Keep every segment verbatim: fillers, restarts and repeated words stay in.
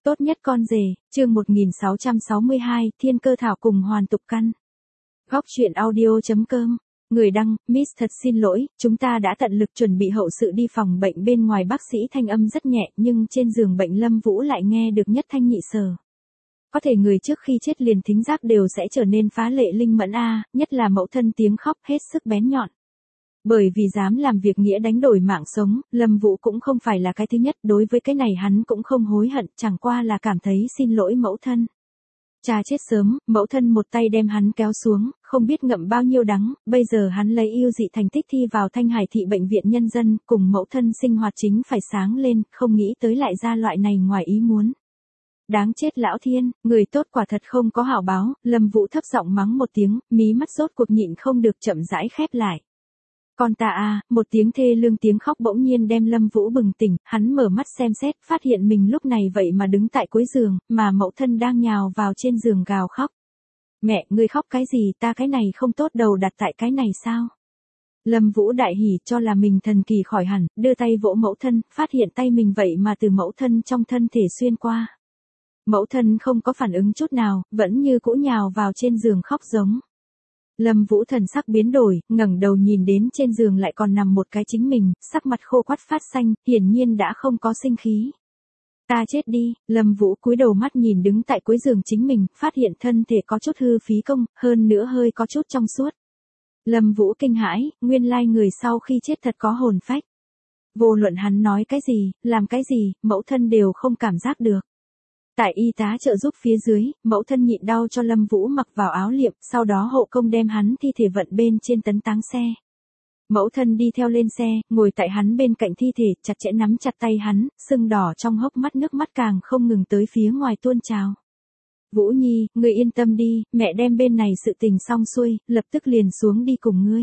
Tốt nhất con rể, chương một nghìn sáu trăm sáu mươi hai, Thiên Cơ Thảo cùng Hoàn Tục Căn. Góc truyện audio.com. Người đăng, Miss thật xin lỗi, chúng ta đã tận lực chuẩn bị hậu sự đi phòng bệnh bên ngoài, bác sĩ thanh âm rất nhẹ nhưng trên giường bệnh Lâm Vũ lại nghe được nhất thanh nhị sở. Có thể người trước khi chết liền thính giác đều sẽ trở nên phá lệ linh mẫn a, nhất là mẫu thân tiếng khóc hết sức bén nhọn. Bởi vì dám làm việc nghĩa đánh đổi mạng sống, Lâm Vũ cũng không phải là cái thứ nhất, đối với cái này hắn cũng không hối hận, chẳng qua là cảm thấy xin lỗi mẫu thân. Cha chết sớm, mẫu thân một tay đem hắn kéo xuống, không biết ngậm bao nhiêu đắng, bây giờ hắn lấy ưu dị thành tích thi vào Thanh Hải thị bệnh viện nhân dân, cùng mẫu thân sinh hoạt chính phải sáng lên, không nghĩ tới lại ra loại này ngoài ý muốn. Đáng chết lão thiên, người tốt quả thật không có hảo báo, Lâm Vũ thấp giọng mắng một tiếng, mí mắt rốt cuộc nhịn không được chậm rãi khép lại. Con ta a, một tiếng thê lương tiếng khóc bỗng nhiên đem Lâm Vũ bừng tỉnh, hắn mở mắt xem xét, phát hiện mình lúc này vậy mà đứng tại cuối giường, mà mẫu thân đang nhào vào trên giường gào khóc. Mẹ, ngươi khóc cái gì, ta cái này không tốt đầu đặt tại cái này sao? Lâm Vũ đại hỉ cho là mình thần kỳ khỏi hẳn, đưa tay vỗ mẫu thân, phát hiện tay mình vậy mà từ mẫu thân trong thân thể xuyên qua. Mẫu thân không có phản ứng chút nào, vẫn như cũ nhào vào trên giường khóc giống. Lâm Vũ thần sắc biến đổi, ngẩng đầu nhìn đến trên giường lại còn nằm một cái chính mình, sắc mặt khô quắt phát xanh, hiển nhiên đã không có sinh khí. Ta chết đi, Lâm Vũ cúi đầu mắt nhìn đứng tại cuối giường chính mình, phát hiện thân thể có chút hư phí công, hơn nữa hơi có chút trong suốt. Lâm Vũ kinh hãi, nguyên lai người sau khi chết thật có hồn phách. Vô luận hắn nói cái gì, làm cái gì, mẫu thân đều không cảm giác được. Tại y tá trợ giúp phía dưới, mẫu thân nhịn đau cho Lâm Vũ mặc vào áo liệm, sau đó hộ công đem hắn thi thể vận bên trên tấn táng xe. Mẫu thân đi theo lên xe, ngồi tại hắn bên cạnh thi thể, chặt chẽ nắm chặt tay hắn, sưng đỏ trong hốc mắt, nước mắt càng không ngừng tới phía ngoài tuôn trào. Vũ Nhi, ngươi yên tâm đi, mẹ đem bên này sự tình xong xuôi, lập tức liền xuống đi cùng ngươi.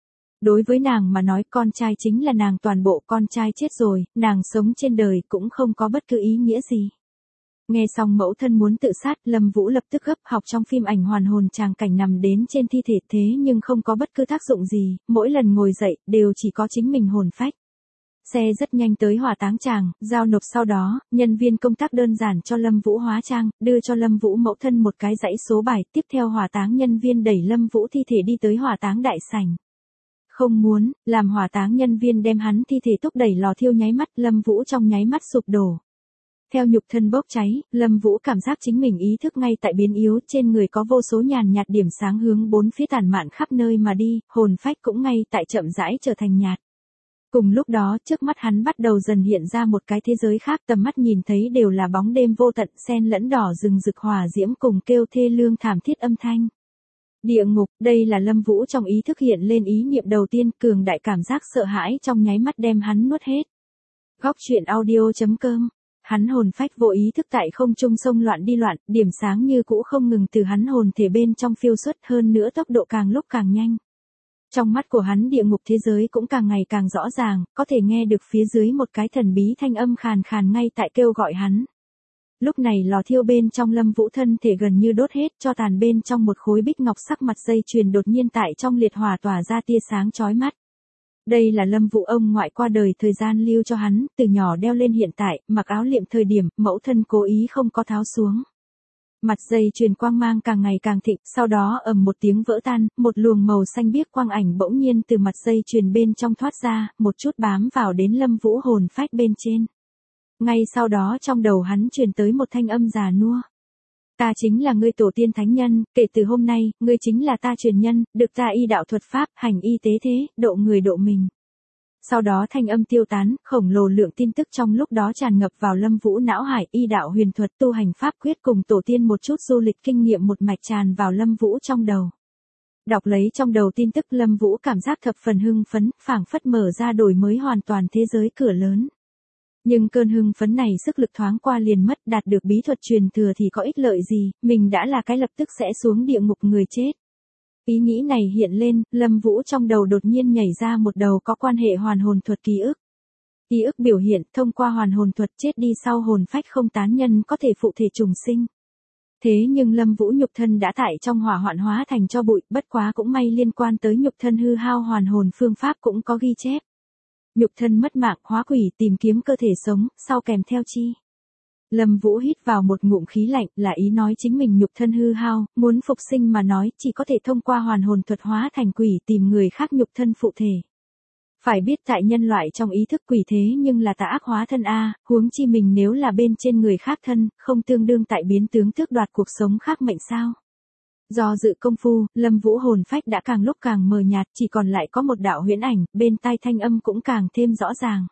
Đối với nàng mà nói, con trai chính là nàng toàn bộ, con trai chết rồi, nàng sống trên đời cũng không có bất cứ ý nghĩa gì. Nghe xong mẫu thân muốn tự sát, Lâm Vũ lập tức gấp, học trong phim ảnh hoàn hồn tràng cảnh nằm đến trên thi thể, thế nhưng không có bất cứ tác dụng gì, mỗi lần ngồi dậy, đều chỉ có chính mình hồn phách. Xe rất nhanh tới hỏa táng tràng, giao nộp sau đó, nhân viên công tác đơn giản cho Lâm Vũ hóa trang, đưa cho Lâm Vũ mẫu thân một cái dãy số bài, tiếp theo hỏa táng nhân viên đẩy Lâm Vũ thi thể đi tới hỏa táng đại sảnh. Không muốn, làm hỏa táng nhân viên đem hắn thi thể thúc đẩy lò thiêu nháy mắt, Lâm Vũ trong nháy mắt sụp đổ. Theo nhục thân bốc cháy, Lâm Vũ cảm giác chính mình ý thức ngay tại biến yếu, trên người có vô số nhàn nhạt điểm sáng hướng bốn phía tản mạn khắp nơi mà đi, hồn phách cũng ngay tại chậm rãi trở thành nhạt. Cùng lúc đó, trước mắt hắn bắt đầu dần hiện ra một cái thế giới khác, tầm mắt nhìn thấy đều là bóng đêm vô tận, xen lẫn đỏ rừng rực hỏa diễm cùng kêu thê lương thảm thiết âm thanh. Địa ngục, đây là Lâm Vũ trong ý thức hiện lên ý niệm đầu tiên, cường đại cảm giác sợ hãi trong nháy mắt đem hắn nuốt hết. Góc truyện audio.com. Hắn hồn phách vô ý thức tại không trung sông loạn đi loạn, điểm sáng như cũ không ngừng từ hắn hồn thể bên trong phiêu xuất, hơn nữa tốc độ càng lúc càng nhanh. Trong mắt của hắn địa ngục thế giới cũng càng ngày càng rõ ràng, có thể nghe được phía dưới một cái thần bí thanh âm khàn khàn ngay tại kêu gọi hắn. Lúc này lò thiêu bên trong Lâm Vũ thân thể gần như đốt hết, cho tàn bên trong một khối bích ngọc sắc mặt dây chuyền đột nhiên tại trong liệt hỏa tỏa ra tia sáng chói mắt. Đây là Lâm Vũ ông ngoại qua đời thời gian lưu cho hắn, từ nhỏ đeo lên hiện tại, mặc áo liệm thời điểm, mẫu thân cố ý không có tháo xuống. Mặt dây chuyền quang mang càng ngày càng thịnh, sau đó ầm một tiếng vỡ tan, một luồng màu xanh biếc quang ảnh bỗng nhiên từ mặt dây chuyền bên trong thoát ra, một chút bám vào đến Lâm Vũ hồn phách bên trên. Ngay sau đó trong đầu hắn truyền tới một thanh âm già nua. Ta chính là ngươi tổ tiên thánh nhân, kể từ hôm nay, ngươi chính là ta truyền nhân, được ta y đạo thuật pháp, hành y tế thế, độ người độ mình. Sau đó thanh âm tiêu tán, khổng lồ lượng tin tức trong lúc đó tràn ngập vào Lâm Vũ não hải, y đạo huyền thuật, tu hành pháp quyết cùng tổ tiên một chút du lịch kinh nghiệm một mạch tràn vào Lâm Vũ trong đầu. Đọc lấy trong đầu tin tức, Lâm Vũ cảm giác thập phần hưng phấn, phảng phất mở ra đổi mới hoàn toàn thế giới cửa lớn. Nhưng cơn hưng phấn này sức lực thoáng qua liền mất, đạt được bí thuật truyền thừa thì có ích lợi gì, mình đã là cái lập tức sẽ xuống địa ngục người chết. Ý nghĩ này hiện lên, Lâm Vũ trong đầu đột nhiên nhảy ra một đầu có quan hệ hoàn hồn thuật ký ức. Ký ức biểu hiện, thông qua hoàn hồn thuật chết đi sau hồn phách không tán nhân có thể phụ thể trùng sinh. Thế nhưng Lâm Vũ nhục thân đã tại trong hỏa hoạn hóa thành tro bụi, bất quá cũng may liên quan tới nhục thân hư hao hoàn hồn phương pháp cũng có ghi chép. Nhục thân mất mạng, hóa quỷ tìm kiếm cơ thể sống, sau kèm theo chi. Lâm Vũ hít vào một ngụm khí lạnh, là ý nói chính mình nhục thân hư hao, muốn phục sinh mà nói chỉ có thể thông qua hoàn hồn thuật hóa thành quỷ tìm người khác nhục thân phụ thể. Phải biết tại nhân loại trong ý thức quỷ thế nhưng là tà ác hóa thân a, huống chi mình nếu là bên trên người khác thân, không tương đương tại biến tướng tước đoạt cuộc sống khác mệnh sao. Do dự công phu, Lâm Vũ hồn phách đã càng lúc càng mờ nhạt, chỉ còn lại có một đạo huyễn ảnh, bên tai thanh âm cũng càng thêm rõ ràng.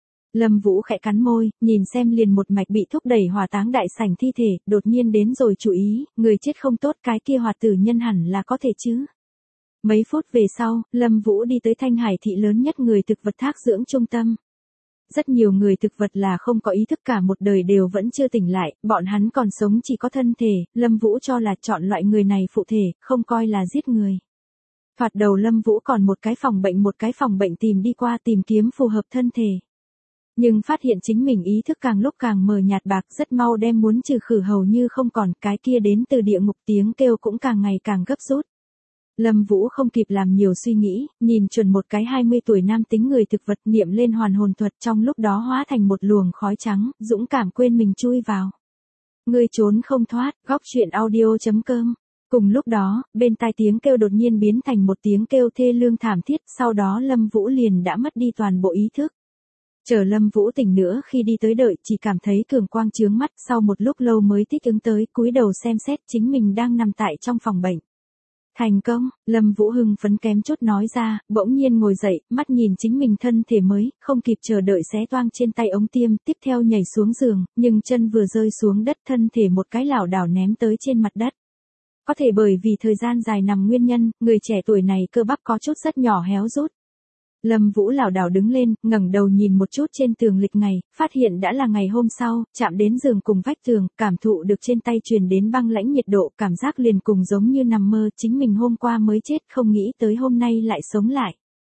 Lâm Vũ khẽ cắn môi, nhìn xem liền một mạch bị thúc đẩy hỏa táng đại sảnh thi thể, đột nhiên đến rồi chú ý, người chết không tốt, cái kia hoạt tử nhân hẳn là có thể chứ. Mấy phút về sau, Lâm Vũ đi tới Thanh Hải thị lớn nhất người thực vật thác dưỡng trung tâm. Rất nhiều người thực vật là không có ý thức, cả một đời đều vẫn chưa tỉnh lại, bọn hắn còn sống chỉ có thân thể, Lâm Vũ cho là chọn loại người này phụ thể, không coi là giết người. Thoạt đầu Lâm Vũ còn một cái phòng bệnh một cái phòng bệnh tìm đi qua tìm kiếm phù hợp thân thể. Nhưng phát hiện chính mình ý thức càng lúc càng mờ nhạt bạc, rất mau đem muốn trừ khử hầu như không còn, cái kia đến từ địa ngục tiếng kêu cũng càng ngày càng gấp rút. Lâm Vũ không kịp làm nhiều suy nghĩ, nhìn chuẩn một cái hai mươi tuổi nam tính người thực vật, niệm lên hoàn hồn thuật, trong lúc đó hóa thành một luồng khói trắng, dũng cảm quên mình chui vào. Ngươi trốn không thoát, góc truyện audio chấm com. Cùng lúc đó, bên tai tiếng kêu đột nhiên biến thành một tiếng kêu thê lương thảm thiết, sau đó Lâm Vũ liền đã mất đi toàn bộ ý thức. Chờ Lâm Vũ tỉnh nữa khi đi tới đợi, chỉ cảm thấy cường quang chướng mắt, sau một lúc lâu mới thích ứng tới, cúi đầu xem xét chính mình đang nằm tại trong phòng bệnh. Thành công, Lâm Vũ hưng phấn kém chút nói ra, bỗng nhiên ngồi dậy, mắt nhìn chính mình thân thể mới, không kịp chờ đợi xé toang trên tay ống tiêm, tiếp theo nhảy xuống giường, nhưng chân vừa rơi xuống đất thân thể một cái lảo đảo ném tới trên mặt đất. Có thể bởi vì thời gian dài nằm nguyên nhân, người trẻ tuổi này cơ bắp có chút rất nhỏ héo rút. Lâm Vũ lảo đảo đứng lên, ngẩng đầu nhìn một chút trên tường lịch ngày, phát hiện đã là ngày hôm sau, chạm đến giường cùng vách tường, cảm thụ được trên tay truyền đến băng lãnh nhiệt độ, cảm giác liền cùng giống như nằm mơ, chính mình hôm qua mới chết, không nghĩ tới hôm nay lại sống lại.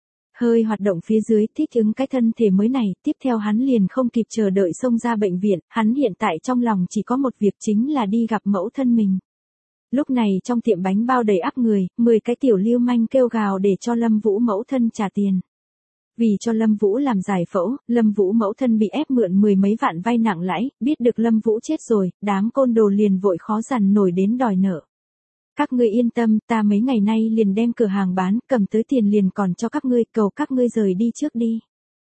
Hơi hoạt động phía dưới, thích ứng cái thân thể mới này, tiếp theo hắn liền không kịp chờ đợi xông ra bệnh viện, hắn hiện tại trong lòng chỉ có một việc chính là đi gặp mẫu thân mình. Lúc này trong tiệm bánh bao đầy ắp người, mười cái tiểu lưu manh kêu gào để cho Lâm Vũ mẫu thân trả tiền. Vì cho Lâm Vũ làm giải phẫu, Lâm Vũ mẫu thân bị ép mượn mười mấy vạn vay nặng lãi, biết được Lâm Vũ chết rồi, đám côn đồ liền vội khó dằn nổi đến đòi nợ. Các ngươi yên tâm, ta mấy ngày nay liền đem cửa hàng bán, cầm tới tiền liền còn cho các ngươi, cầu các ngươi rời đi trước đi.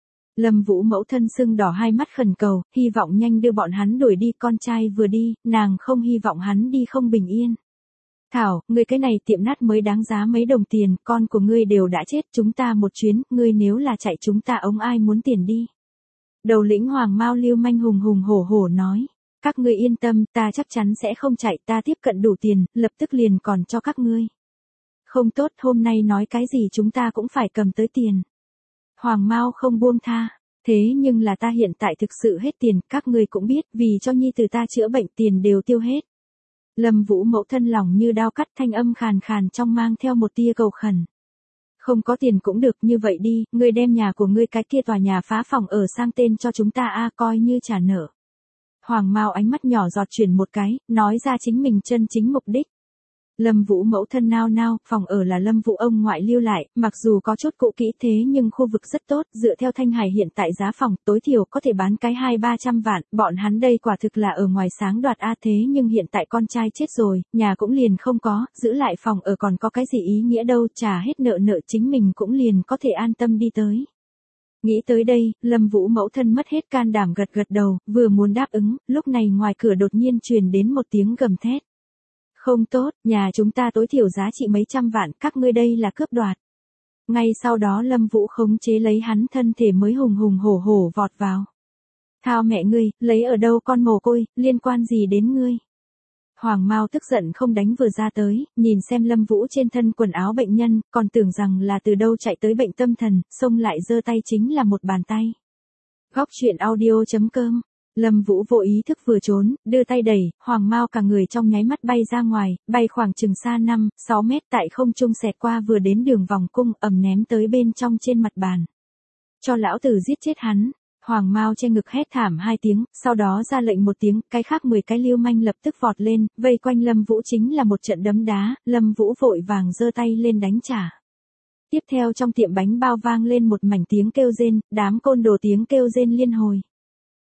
Lâm Vũ mẫu thân sưng đỏ hai mắt khẩn cầu, hy vọng nhanh đưa bọn hắn đuổi đi, con trai vừa đi, nàng không hy vọng hắn đi không bình yên. Thảo, ngươi cái này tiệm nát mới đáng giá mấy đồng tiền, con của ngươi đều đã chết, chúng ta một chuyến, ngươi nếu là chạy chúng ta ống ai muốn tiền đi. Đầu lĩnh Hoàng Mao lưu manh hùng hùng hổ hổ nói, các ngươi yên tâm, ta chắc chắn sẽ không chạy, ta tiếp cận đủ tiền, lập tức liền còn cho các ngươi. Không tốt, hôm nay nói cái gì chúng ta cũng phải cầm tới tiền. Hoàng Mao không buông tha, thế nhưng là ta hiện tại thực sự hết tiền, các ngươi cũng biết, vì cho nhi tử ta chữa bệnh tiền đều tiêu hết. Lâm Vũ mẫu thân lòng như đao cắt, thanh âm khàn khàn trong mang theo một tia cầu khẩn. Không có tiền cũng được, như vậy đi, ngươi đem nhà của ngươi cái kia tòa nhà phá phòng ở sang tên cho chúng ta a, coi như trả nợ. Hoàng Mao ánh mắt nhỏ giọt chuyển một cái, nói ra chính mình chân chính mục đích. Lâm Vũ mẫu thân nao nao, phòng ở là Lâm Vũ ông ngoại lưu lại, mặc dù có chút cũ kỹ thế nhưng khu vực rất tốt, dựa theo Thanh Hải hiện tại giá phòng, tối thiểu có thể bán cái hai ba trăm vạn, bọn hắn đây quả thực là ở ngoài sáng đoạt a, thế nhưng hiện tại con trai chết rồi, nhà cũng liền không có, giữ lại phòng ở còn có cái gì ý nghĩa đâu, trả hết nợ nợ chính mình cũng liền có thể an tâm đi tới. Nghĩ tới đây, Lâm Vũ mẫu thân mất hết can đảm gật gật đầu, vừa muốn đáp ứng, lúc này ngoài cửa đột nhiên truyền đến một tiếng gầm thét. Không tốt, nhà chúng ta tối thiểu giá trị mấy trăm vạn, các ngươi đây là cướp đoạt. Ngay sau đó Lâm Vũ khống chế lấy hắn thân thể mới hùng hùng hổ hổ vọt vào. Thao mẹ ngươi, lấy ở đâu con mồ côi, liên quan gì đến ngươi? Hoàng Mao tức giận không đánh vừa ra tới, nhìn xem Lâm Vũ trên thân quần áo bệnh nhân, còn tưởng rằng là từ đâu chạy tới bệnh tâm thần, xông lại giơ tay chính là một bàn tay. Góc truyện audio chấm com. Lâm Vũ vô ý thức vừa trốn, đưa tay đẩy, Hoàng Mao cả người trong nháy mắt bay ra ngoài, bay khoảng chừng xa năm, sáu mét tại không trung xẹt qua vừa đến đường vòng cung, ầm ném tới bên trong trên mặt bàn. Cho lão tử giết chết hắn. Hoàng Mao che ngực hét thảm hai tiếng, sau đó ra lệnh một tiếng, cái khác mười cái lưu manh lập tức vọt lên, vây quanh Lâm Vũ chính là một trận đấm đá, Lâm Vũ vội vàng giơ tay lên đánh trả. Tiếp theo trong tiệm bánh bao vang lên một mảnh tiếng kêu rên, đám côn đồ tiếng kêu rên liên hồi.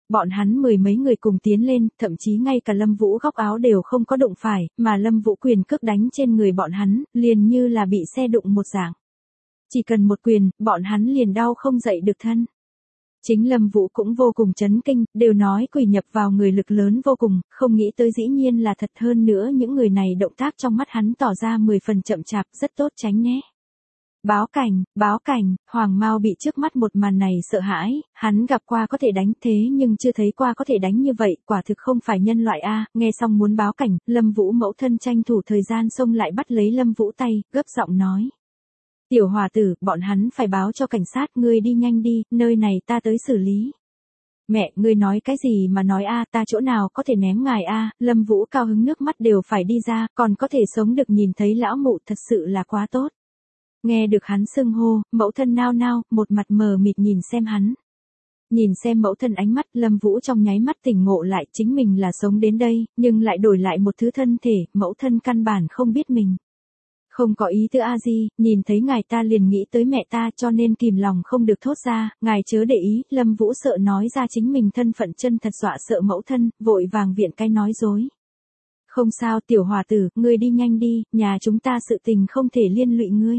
Bọn hắn mười mấy người cùng tiến lên, thậm chí ngay cả Lâm Vũ góc áo đều không có đụng phải, mà Lâm Vũ quyền cước đánh trên người bọn hắn, liền như là bị xe đụng một dạng. Chỉ cần một quyền, bọn hắn liền đau không dậy được thân. Chính Lâm Vũ cũng vô cùng chấn kinh, đều nói quỷ nhập vào người lực lớn vô cùng, không nghĩ tới dĩ nhiên là thật, hơn nữa những người này động tác trong mắt hắn tỏ ra mười phần chậm chạp, rất tốt tránh né. Báo cảnh, báo cảnh, Hoàng Mao bị trước mắt một màn này sợ hãi, hắn gặp qua có thể đánh thế nhưng chưa thấy qua có thể đánh như vậy, quả thực không phải nhân loại a. Nghe xong muốn báo cảnh, Lâm Vũ mẫu thân tranh thủ thời gian xông lại bắt lấy Lâm Vũ tay, gấp giọng nói. Tiểu hòa tử, bọn hắn phải báo cho cảnh sát, ngươi đi nhanh đi, nơi này ta tới xử lý. Mẹ, ngươi nói cái gì mà nói a, ta chỗ nào có thể ném ngài a. Lâm Vũ cao hứng nước mắt đều phải đi ra, còn có thể sống được nhìn thấy lão mụ thật sự là quá tốt. Nghe được hắn xưng hô, mẫu thân nao nao, một mặt mờ mịt nhìn xem hắn. Nhìn xem mẫu thân ánh mắt, Lâm Vũ trong nháy mắt tỉnh ngộ lại, chính mình là sống đến đây, nhưng lại đổi lại một thứ thân thể, mẫu thân căn bản không biết mình. Không có ý tứ a di, nhìn thấy ngài ta liền nghĩ tới mẹ ta, cho nên kìm lòng không được thốt ra, ngài chớ để ý. Lâm Vũ sợ nói ra chính mình thân phận chân thật dọa sợ mẫu thân, vội vàng viện cái nói dối. Không sao tiểu hòa tử, ngươi đi nhanh đi, nhà chúng ta sự tình không thể liên lụy ngươi.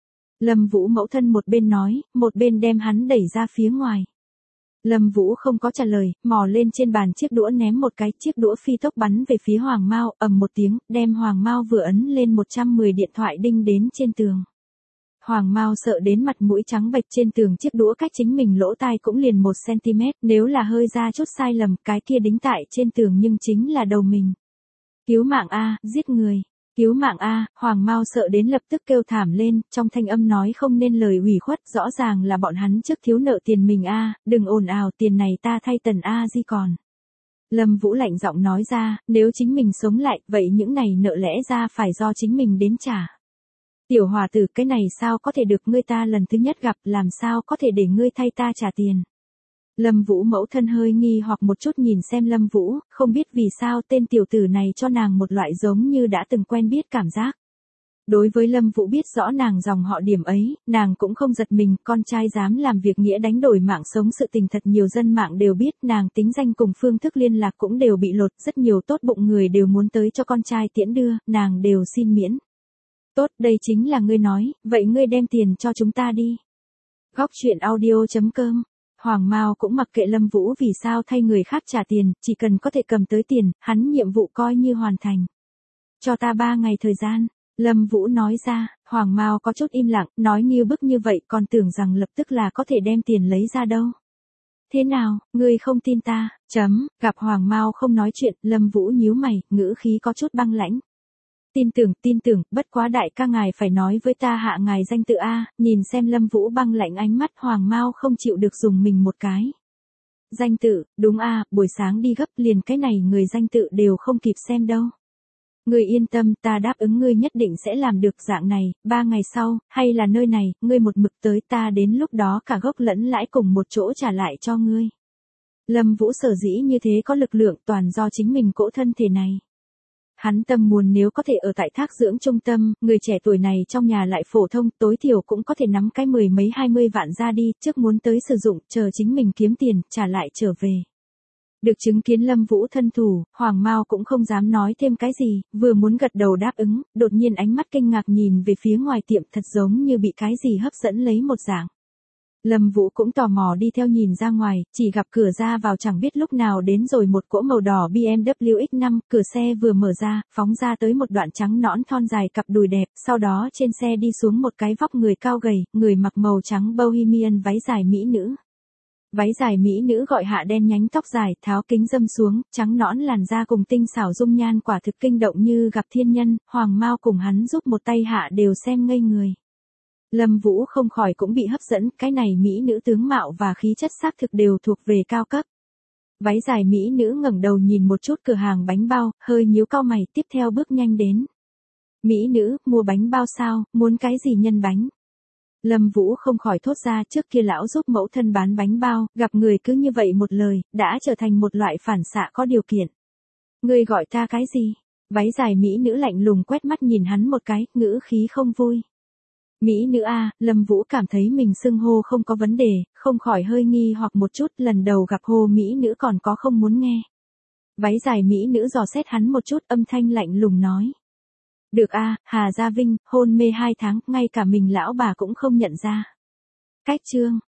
Lâm Vũ mẫu thân một bên nói, một bên đem hắn đẩy ra phía ngoài. Lâm Vũ không có trả lời, mò lên trên bàn chiếc đũa ném một cái, chiếc đũa phi tốc bắn về phía Hoàng Mao, ầm một tiếng, đem Hoàng Mao vừa ấn lên một trăm mười điện thoại đinh đến trên tường. Hoàng Mao sợ đến mặt mũi trắng bệch, trên tường chiếc đũa cách chính mình lỗ tai cũng liền một xăng-ti-mét, nếu là hơi ra chút sai lầm, cái kia đính tại trên tường nhưng chính là đầu mình. Cứu mạng a, giết người. Cứu mạng a, Hoàng Mao sợ đến lập tức kêu thảm lên, trong thanh âm nói không nên lời ủy khuất, rõ ràng là bọn hắn trước thiếu nợ tiền mình a, đừng ồn ào, tiền này ta thay Tần a di còn. Lâm Vũ lạnh giọng nói ra, nếu chính mình sống lại, vậy những này nợ lẽ ra phải do chính mình đến trả. Tiểu hòa tử, cái này sao có thể được, ngươi ta lần thứ nhất gặp, làm sao có thể để ngươi thay ta trả tiền. Lâm Vũ mẫu thân hơi nghi hoặc một chút nhìn xem Lâm Vũ, không biết vì sao tên tiểu tử này cho nàng một loại giống như đã từng quen biết cảm giác. Đối với Lâm Vũ biết rõ nàng dòng họ điểm ấy, nàng cũng không giật mình, con trai dám làm việc nghĩa đánh đổi mạng sống sự tình thật nhiều dân mạng đều biết, nàng tính danh cùng phương thức liên lạc cũng đều bị lột, rất nhiều tốt bụng người đều muốn tới cho con trai tiễn đưa, nàng đều xin miễn. Tốt, đây chính là ngươi nói, vậy ngươi đem tiền cho chúng ta đi. Góc truyện audio chấm com. Hoàng Mao cũng mặc kệ Lâm Vũ vì sao thay người khác trả tiền, chỉ cần có thể cầm tới tiền, hắn nhiệm vụ coi như hoàn thành. Cho ta ba ngày thời gian, Lâm Vũ nói ra. Hoàng Mao có chút im lặng, nói như bức như vậy, còn tưởng rằng lập tức là có thể đem tiền lấy ra đâu. Thế nào, ngươi không tin ta? Chấm, gặp Hoàng Mao không nói chuyện, Lâm Vũ nhíu mày, ngữ khí có chút băng lãnh. Tin tưởng, tin tưởng, bất quá đại ca ngài phải nói với ta hạ ngài danh tự a. Nhìn xem Lâm Vũ băng lạnh ánh mắt, Hoàng Mao không chịu được dùng mình một cái. Danh tự, đúng a, buổi sáng đi gấp liền cái này người danh tự đều không kịp xem đâu. Ngươi yên tâm, ta đáp ứng ngươi nhất định sẽ làm được dạng này, ba ngày sau, hay là nơi này, ngươi một mực tới, ta đến lúc đó cả gốc lẫn lãi cùng một chỗ trả lại cho ngươi. Lâm Vũ sở dĩ như thế có lực lượng toàn do chính mình cỗ thân thể này. Hắn tâm muốn nếu có thể ở tại thác dưỡng trung tâm, người trẻ tuổi này trong nhà lại phổ thông, tối thiểu cũng có thể nắm cái mười mấy hai mươi vạn ra đi, trước muốn tới sử dụng, chờ chính mình kiếm tiền, trả lại trở về. Được chứng kiến Lâm Vũ thân thủ, Hoàng Mao cũng không dám nói thêm cái gì, vừa muốn gật đầu đáp ứng, đột nhiên ánh mắt kinh ngạc nhìn về phía ngoài tiệm, thật giống như bị cái gì hấp dẫn lấy một dạng. Lâm Vũ cũng tò mò đi theo nhìn ra ngoài, chỉ gặp cửa ra vào chẳng biết lúc nào đến rồi một cỗ màu đỏ bê em vê ích năm, cửa xe vừa mở ra, phóng ra tới một đoạn trắng nõn thon dài cặp đùi đẹp, sau đó trên xe đi xuống một cái vóc người cao gầy, người mặc màu trắng bohemian váy dài mỹ nữ. Váy dài mỹ nữ gọi hạ đen nhánh tóc dài, tháo kính dâm xuống, trắng nõn làn da cùng tinh xảo dung nhan quả thực kinh động như gặp thiên nhân, Hoàng Mao cùng hắn giúp một tay hạ đều xem ngây người. Lâm Vũ không khỏi cũng bị hấp dẫn, cái này mỹ nữ tướng mạo và khí chất xác thực đều thuộc về cao cấp. Váy dài mỹ nữ ngẩng đầu nhìn một chút cửa hàng bánh bao, hơi nhíu cau mày, tiếp theo bước nhanh đến. Mỹ nữ, mua bánh bao sao, muốn cái gì nhân bánh? Lâm Vũ không khỏi thốt ra, trước kia lão giúp mẫu thân bán bánh bao, gặp người cứ như vậy một lời, đã trở thành một loại phản xạ có điều kiện. Ngươi gọi ta cái gì? Váy dài mỹ nữ lạnh lùng quét mắt nhìn hắn một cái, ngữ khí không vui. Mỹ nữ A, Lâm Vũ cảm thấy mình xưng hô không có vấn đề, không khỏi hơi nghi hoặc một chút, lần đầu gặp hô Mỹ nữ còn có không muốn nghe. Váy dài Mỹ nữ dò xét hắn một chút, âm thanh lạnh lùng nói. Được A, Hà Gia Vinh, hôn mê hai tháng, ngay cả mình lão bà cũng không nhận ra. Cách chương.